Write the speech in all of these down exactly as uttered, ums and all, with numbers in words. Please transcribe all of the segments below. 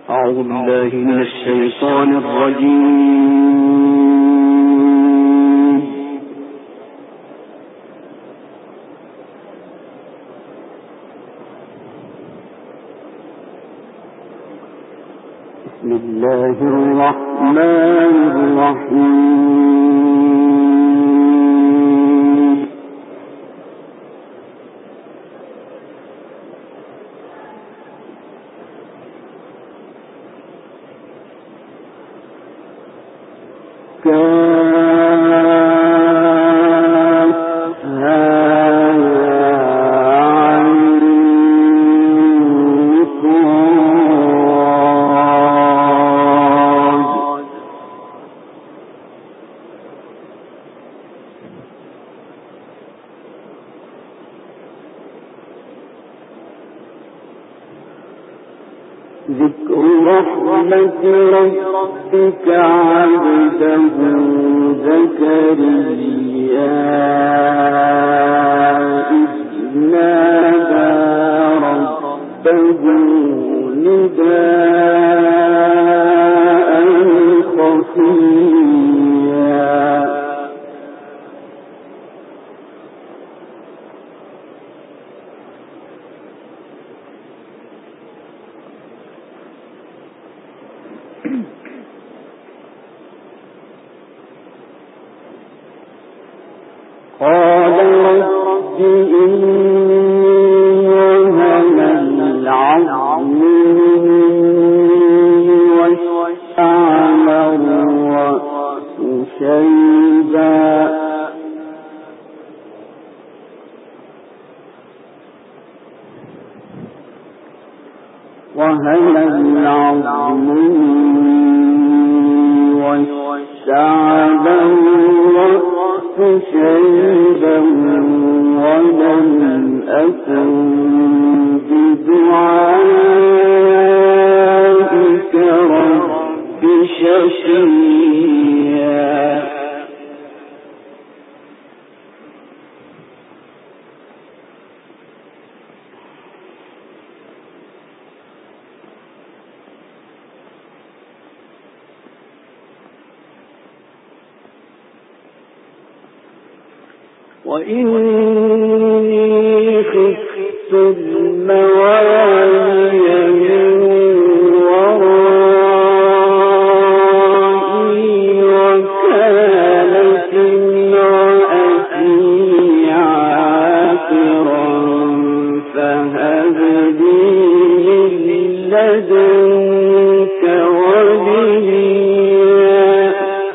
أعوذ بالله من الشيطان الرجيم. بسم الله الرحمن الرحيم. ذكر رحمة ربك عبده زكريا إذ نادى ربه نداء خفيا قال رب إني وهن العظم مني واشتعل الرأس شيبا وهن العظم مني واشتعل الرأس شيبا ولم أكن بدعائك رب شقيا وإني خفت الموالي من ورائي وكانت امرأتي عاقرا فهب لي من لدنك وليا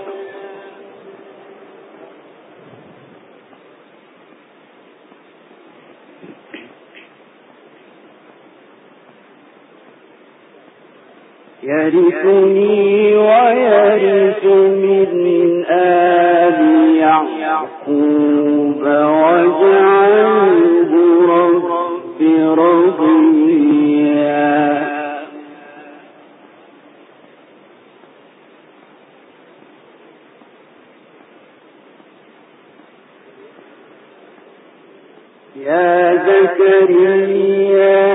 يرثني ويرث من آل يعقوب واجعله رب رضيا يا زكريا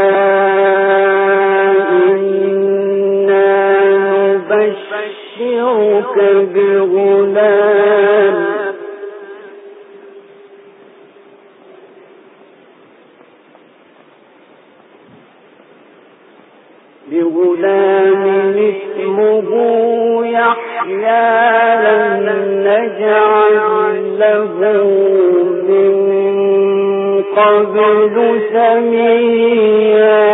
نبشرك بغلام بغلام اسمه يحيى لم نجعل له من قبل سميا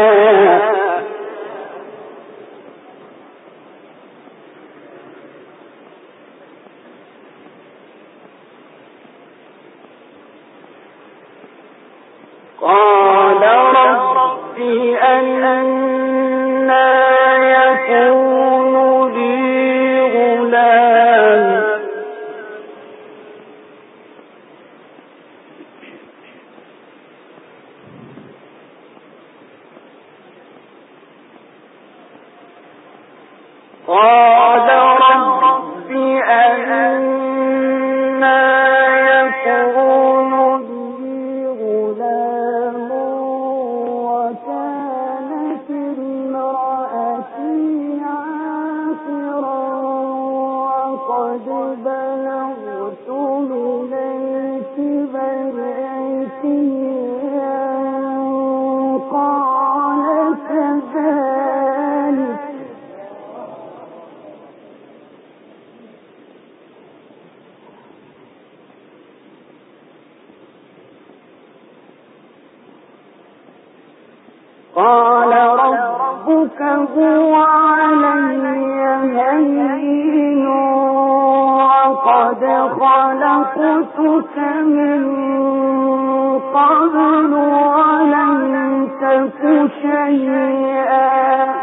قال رب أنى يكون لي غلام قال رب أنى يكون لي غلام وكانت امرأتي وقد بلغت من الكبر عتيا قال كذلك قال ربك هو علي هين وقد خلقتك من قبل ولم تك شيئا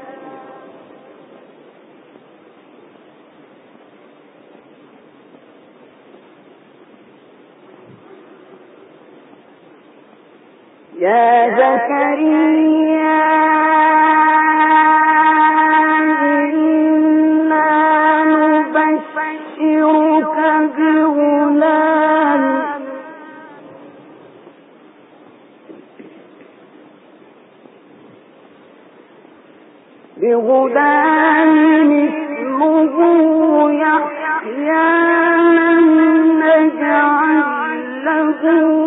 يا زكريا إنا نبشرك بغلام بغلام اسمه يحيى نجعل له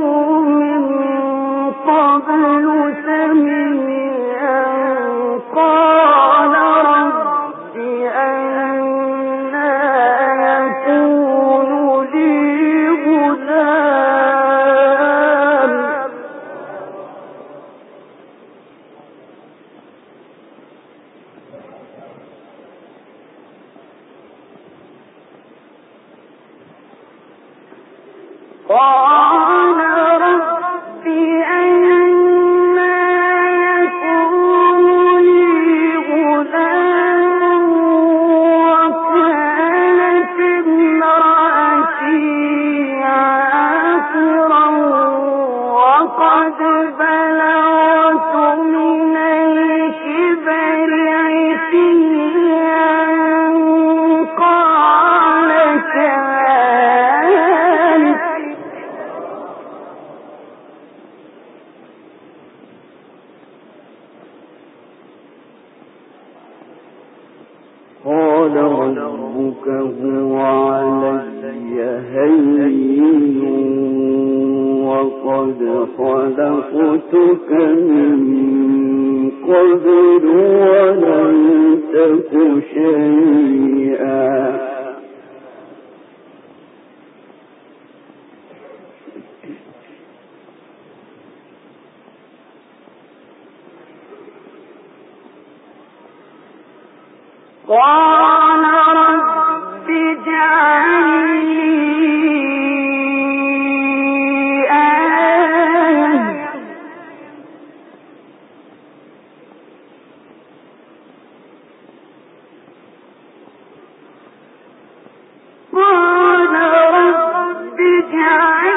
قبل سميعا قال رب أنى يكون لي غلام قال رب قال ربك هو علي هين وقد خلقتك من قبل ولم تك شيئا قال رب اجعل لي آية قال رب اجعل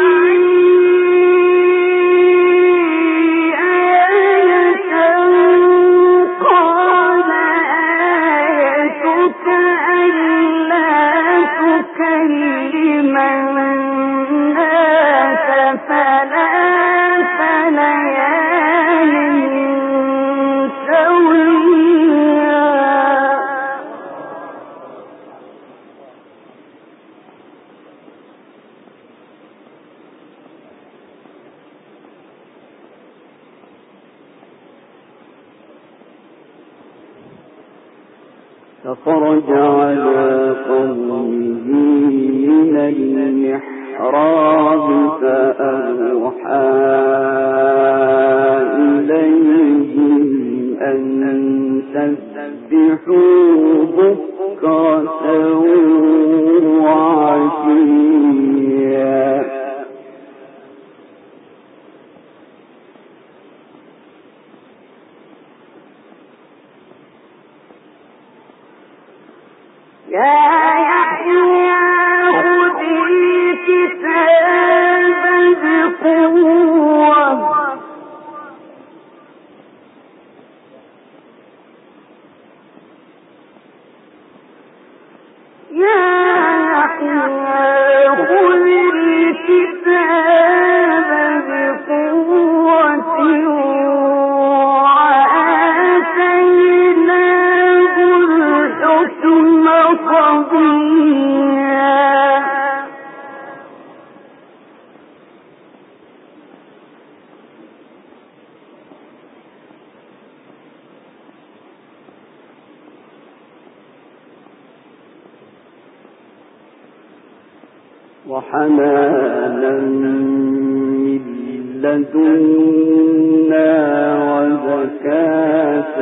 فخرج على قومه من المحراب فأوحى إليهم أن سبحوا بكرة وعشيا يا يحيى خذ الكتاب بقوة يا يحيى خذ الكتاب بقوة وآتيناه الحكم صبيا وحنانا من لدنا وزكاة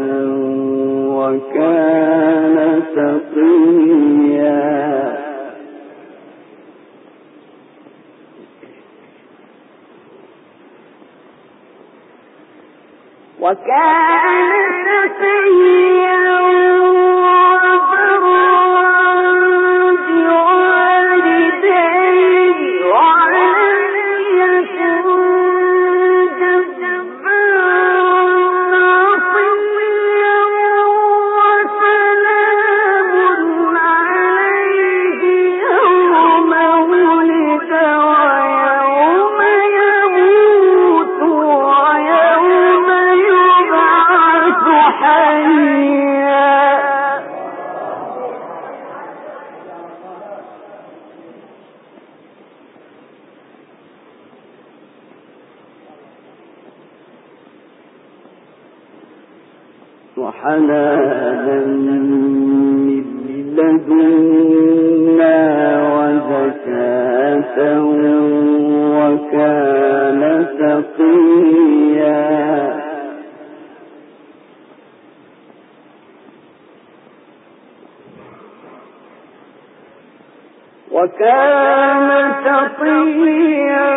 وكان تقيا وكان تقيا وحنانا من لدنا وزكاة وكان تقيا وكان تقيا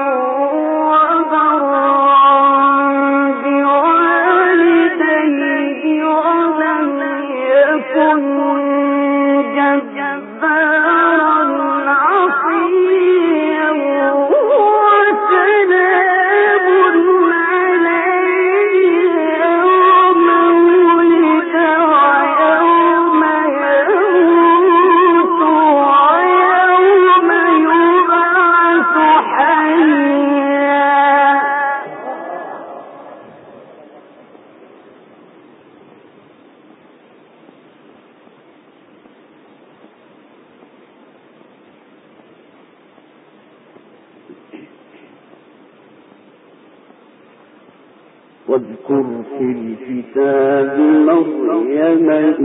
واذكر في الكتاب مريم إذ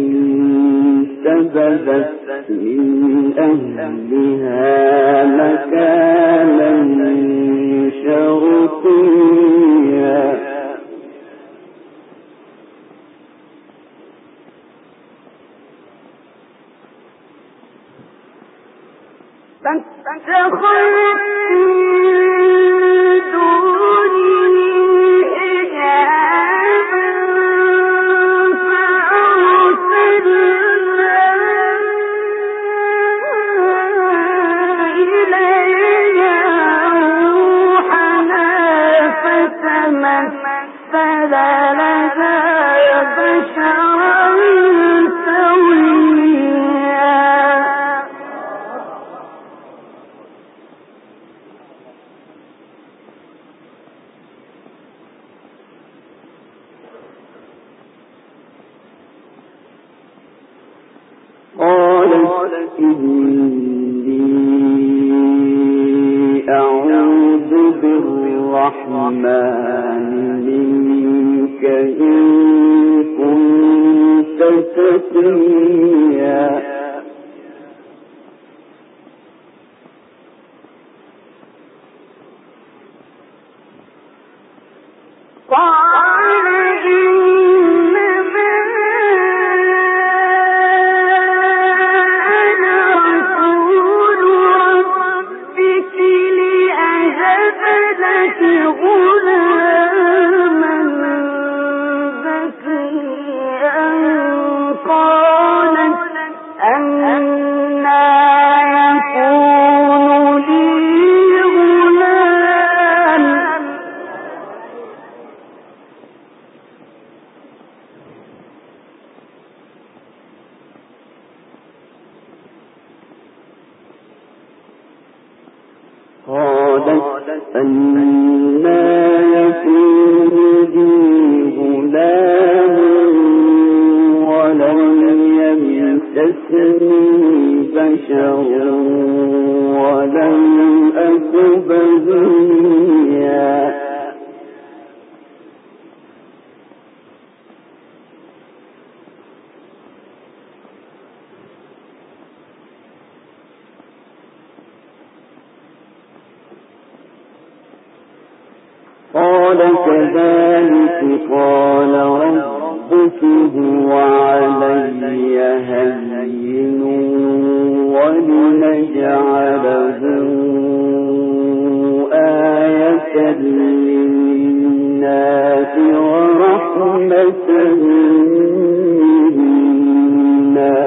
انتبذت من أهلها مكانا شرقيا فاتخذت قالت إني أعوذ بالرحمن منك إن كنت تقيا قالت أنى يكون لي غلام ولم يمسسني بشر ولم أك بغيا قال كذلك قال ربك هو علي هين ولنجعله آية للناس ورحمة منا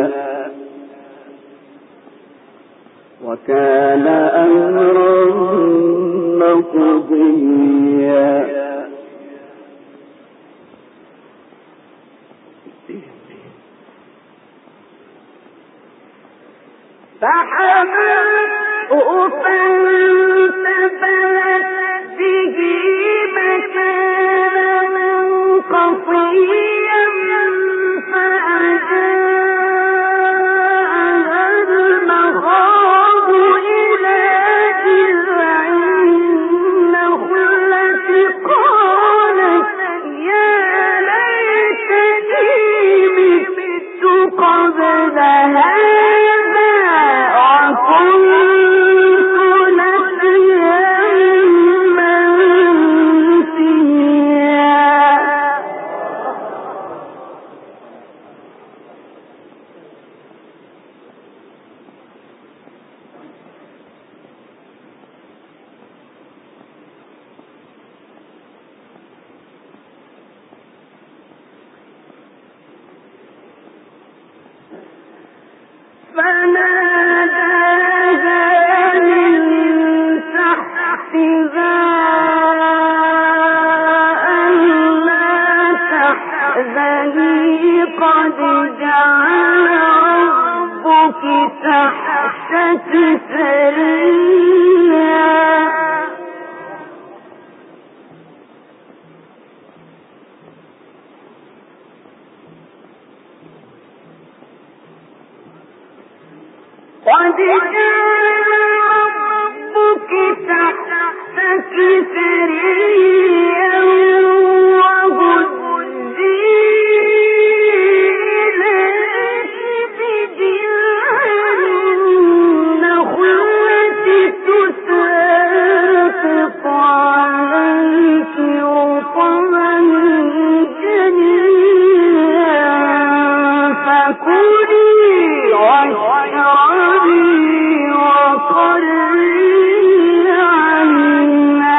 وكان أمرا مقضيا. فحملته فانتبذت به مكانا قصيا فأجاءها المخاض إلى جذع النخلة قالت يا ليتني مت قبل هذا فناداها من تحتها ألا تحزني قد جعل ربك تحتك سريا. قد جعل ربك تحتك سريا وهزي إليك بجذع النخلة تساقط عليك رطبا جنيا فكلي واشربي وقري عينا.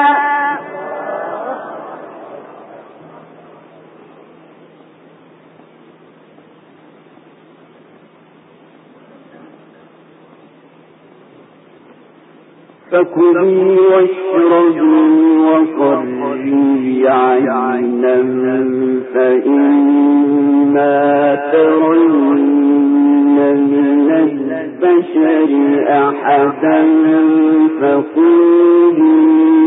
فكلي واشربي وقري عينا فإما ترين من البشر أحدا فقولي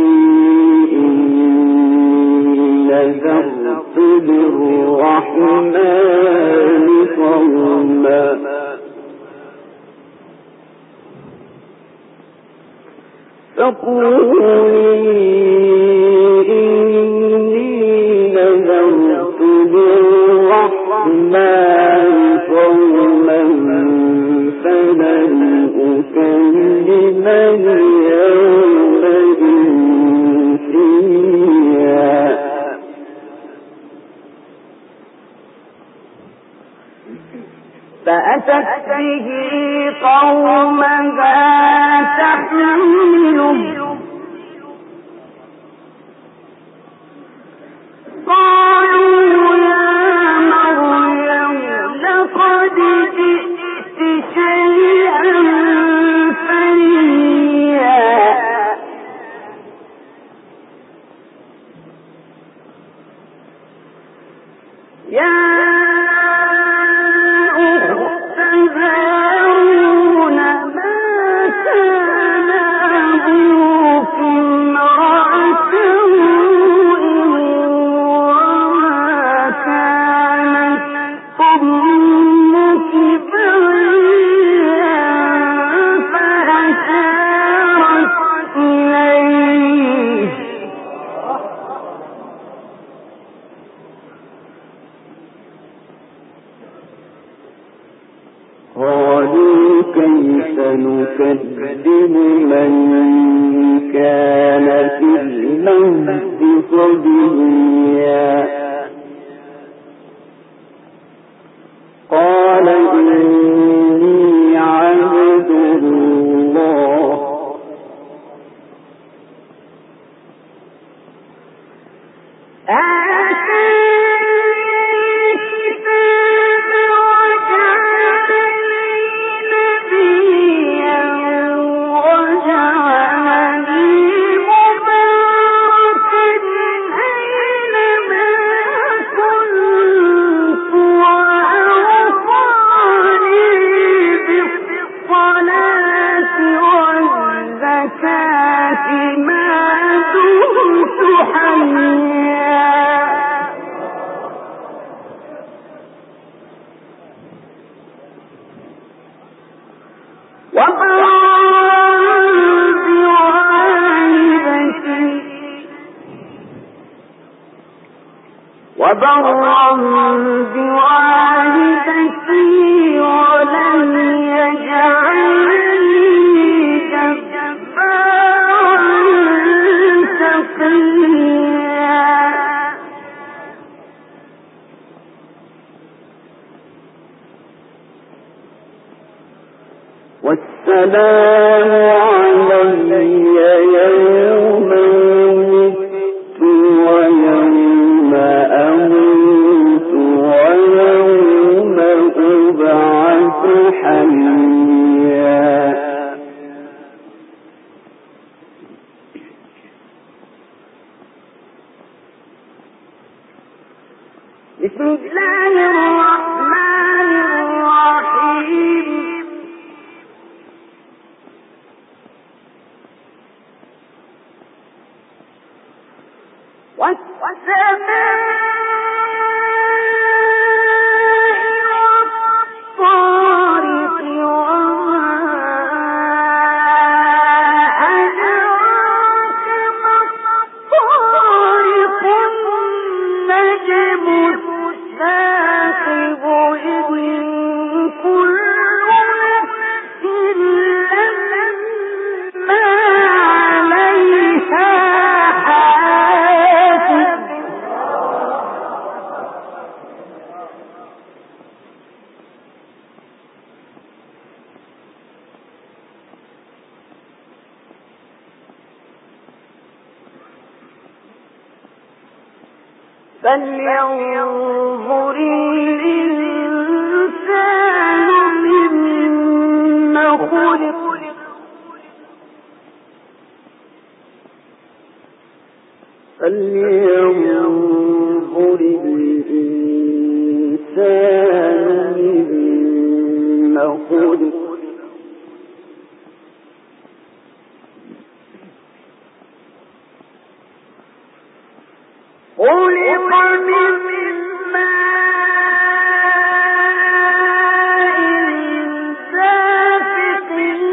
إني نذرت للرحمن صوما فقولي إني نذرت للرحمن صوما فلن أكلم اليوم إنسيا. فأتت به قومها تحمله قالوا يا مريم لقد جئت شيئا فريا. يا كيف نكذب من كان في المهد صبيا قال إني عبد الله وبرا بوالدتي ولم يجعلني جبارا شقيا والسلام علي يوم ولدت ويوم أموت ويوم أبعث حيا بسم الله الرحمن الرحيم فلينظر الإنسان مما خلق فلينظر الإنسان مما خلق خلق من ماء دافق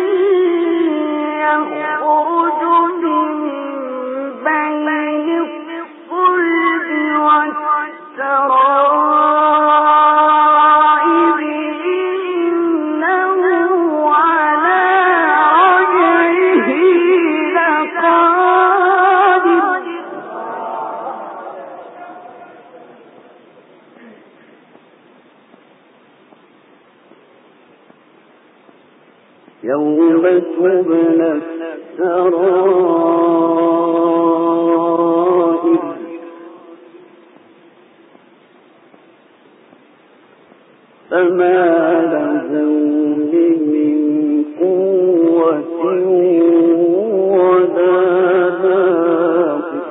يخرج من بين الصلب والترائب إنه على رجعه لقادر يوم تبلى السرائر فما له من قوة ولا ناصر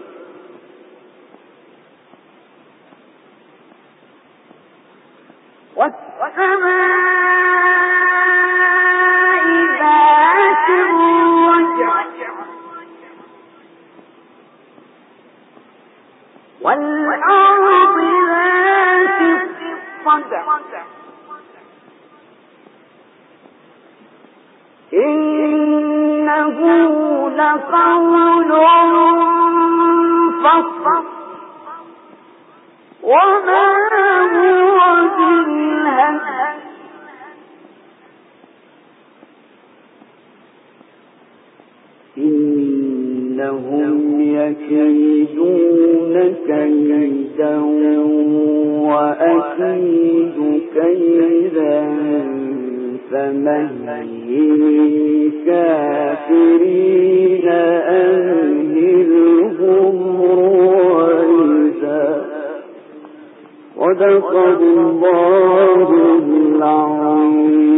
والسماء ذات الرجع والأرض ذات الصدع إنه لقول فصل وما هو بالهزل إنهم يكيدون كيدا وأكيد كيدا فمهل الكافرين أمهلهم رويدا. صدق الله العظيم.